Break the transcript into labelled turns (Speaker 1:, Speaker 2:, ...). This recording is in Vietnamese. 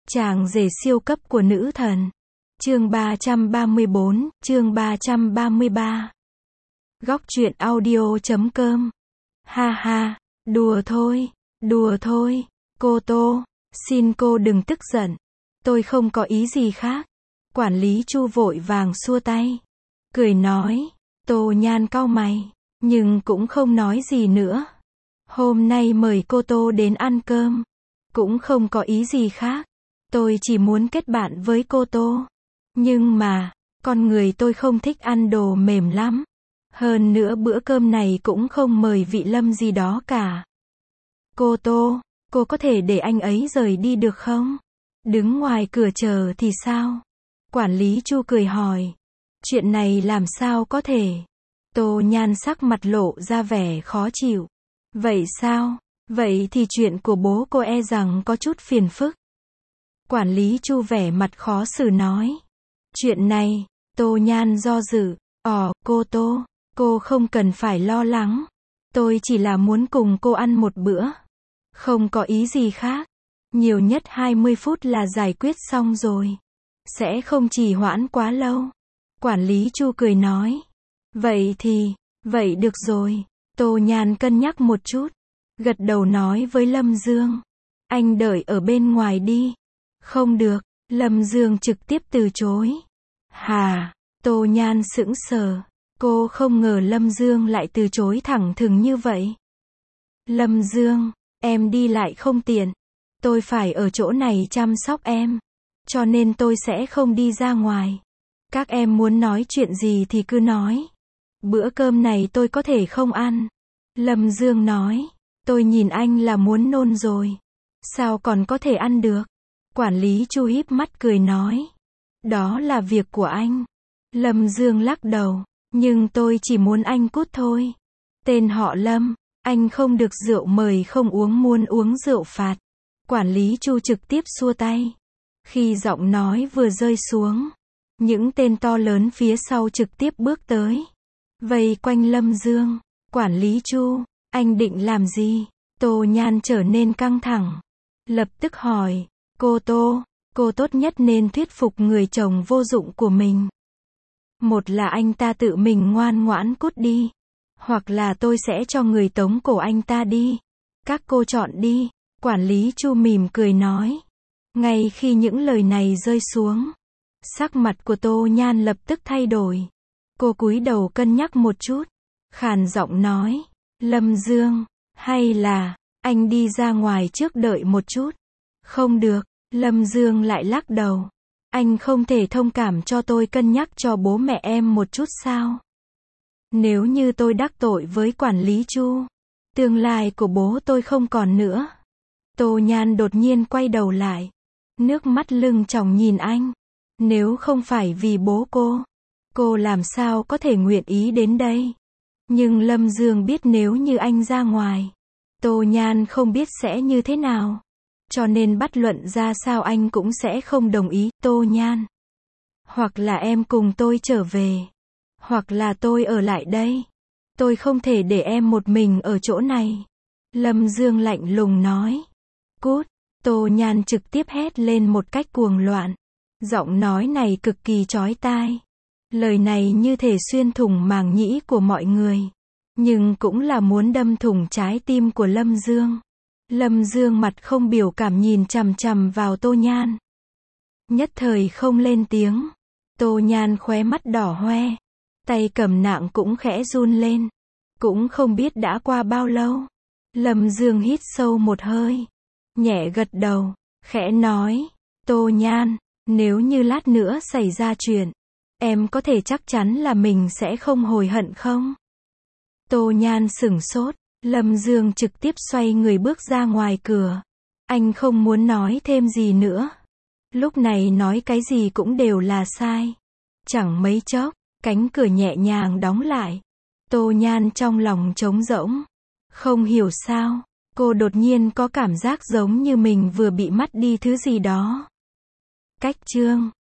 Speaker 1: Chàng rể siêu cấp của nữ thần. Chương 334, chương 333. Góc truyện audio.com. Ha ha, đùa thôi, cô Tô, xin cô đừng tức giận. Tôi không có ý gì khác. Quản lý Chu vội vàng xua tay. Cười nói, Tô Nhan cau mày, nhưng cũng không nói gì nữa. Hôm nay mời cô Tô đến ăn cơm. Cũng không có ý gì khác. Tôi chỉ muốn kết bạn với cô Tô. Nhưng mà, con người tôi không thích ăn đồ mềm lắm. Hơn nữa bữa cơm này cũng không mời vị Lâm gì đó cả. Cô Tô, cô có thể để anh ấy rời đi được không? Đứng ngoài cửa chờ thì sao? Quản lý Chu cười hỏi. Chuyện này làm sao có thể? Tô Nhan sắc mặt lộ ra vẻ khó chịu. Vậy sao? Vậy thì chuyện của bố cô e rằng có chút phiền phức. Quản lý Chu vẻ mặt khó xử nói. Chuyện này, Tô Nhan do dự. Cô Tô, cô không cần phải lo lắng. Tôi chỉ là muốn cùng cô ăn một bữa. Không có ý gì khác. Nhiều nhất 20 phút là giải quyết xong rồi. Sẽ không trì hoãn quá lâu. Quản lý Chu cười nói. Vậy được rồi. Tô Nhan cân nhắc một chút. Gật đầu nói với Lâm Dương. Anh đợi ở bên ngoài đi. Không được. Lâm Dương trực tiếp từ chối. Hà, Tô Nhan sững sờ. Cô không ngờ Lâm Dương lại từ chối thẳng thừng như vậy. Lâm Dương, em đi lại không tiện. Tôi phải ở chỗ này chăm sóc em. Cho nên tôi sẽ không đi ra ngoài. Các em muốn nói chuyện gì thì cứ nói. Bữa cơm này tôi có thể không ăn. Lâm Dương nói. Tôi nhìn anh là muốn nôn rồi. Sao còn có thể ăn được? Quản lý Chu híp mắt cười nói. Đó là việc của anh. Lâm Dương lắc đầu. Nhưng tôi chỉ muốn anh cút thôi. Tên họ Lâm. Anh không được rượu mời không uống muốn uống rượu phạt. Quản lý Chu trực tiếp xua tay. Khi giọng nói vừa rơi xuống. Những tên to lớn phía sau trực tiếp bước tới. Vây quanh Lâm Dương. Quản lý Chu, anh định làm gì? Tô Nhan trở nên căng thẳng. Lập tức hỏi. Cô Tô, cô tốt nhất nên thuyết phục người chồng vô dụng của mình. Một là anh ta tự mình ngoan ngoãn cút đi. Hoặc là tôi sẽ cho người tống cổ anh ta đi. Các cô chọn đi. Quản lý Chu mỉm cười nói. Ngay khi những lời này rơi xuống. Sắc mặt của Tô Nhan lập tức thay đổi. Cô cúi đầu cân nhắc một chút. Khàn giọng nói. Lâm Dương, hay là, anh đi ra ngoài trước đợi một chút. Không được. Lâm Dương lại lắc đầu. Anh không thể thông cảm cho tôi cân nhắc cho bố mẹ em một chút sao? Nếu như tôi đắc tội với quản lý Chu, tương lai của bố tôi không còn nữa. Tô Nhan đột nhiên quay đầu lại. Nước mắt lưng tròng nhìn anh. Nếu không phải vì bố cô làm sao có thể nguyện ý đến đây? Nhưng Lâm Dương biết nếu như anh ra ngoài, Tô Nhan không biết sẽ như thế nào. Cho nên bất luận ra sao anh cũng sẽ không đồng ý. Tô Nhan, hoặc là em cùng tôi trở về, hoặc là tôi ở lại đây. Tôi không thể để em một mình ở chỗ này. Lâm Dương lạnh lùng nói. Cút. Tô Nhan trực tiếp hét lên một cách cuồng loạn. Giọng nói này cực kỳ chói tai. Lời này như thể xuyên thủng màng nhĩ của mọi người. Nhưng cũng là muốn đâm thủng trái tim của Lâm Dương. Lâm Dương mặt không biểu cảm nhìn chằm chằm vào Tô Nhan. Nhất thời không lên tiếng. Tô Nhan khóe mắt đỏ hoe. Tay cầm nạng cũng khẽ run lên. Cũng không biết đã qua bao lâu. Lâm Dương hít sâu một hơi. Nhẹ gật đầu. Khẽ nói. Tô Nhan, nếu như lát nữa xảy ra chuyện, em có thể chắc chắn là mình sẽ không hối hận không? Tô Nhan sửng sốt. Lâm Dương trực tiếp xoay người bước ra ngoài cửa. Anh không muốn nói thêm gì nữa. Lúc này nói cái gì cũng đều là sai. Chẳng mấy chốc, cánh cửa nhẹ nhàng đóng lại. Tô Nhan trong lòng trống rỗng. Không hiểu sao, cô đột nhiên có cảm giác giống như mình vừa bị mất đi thứ gì đó. Cách chương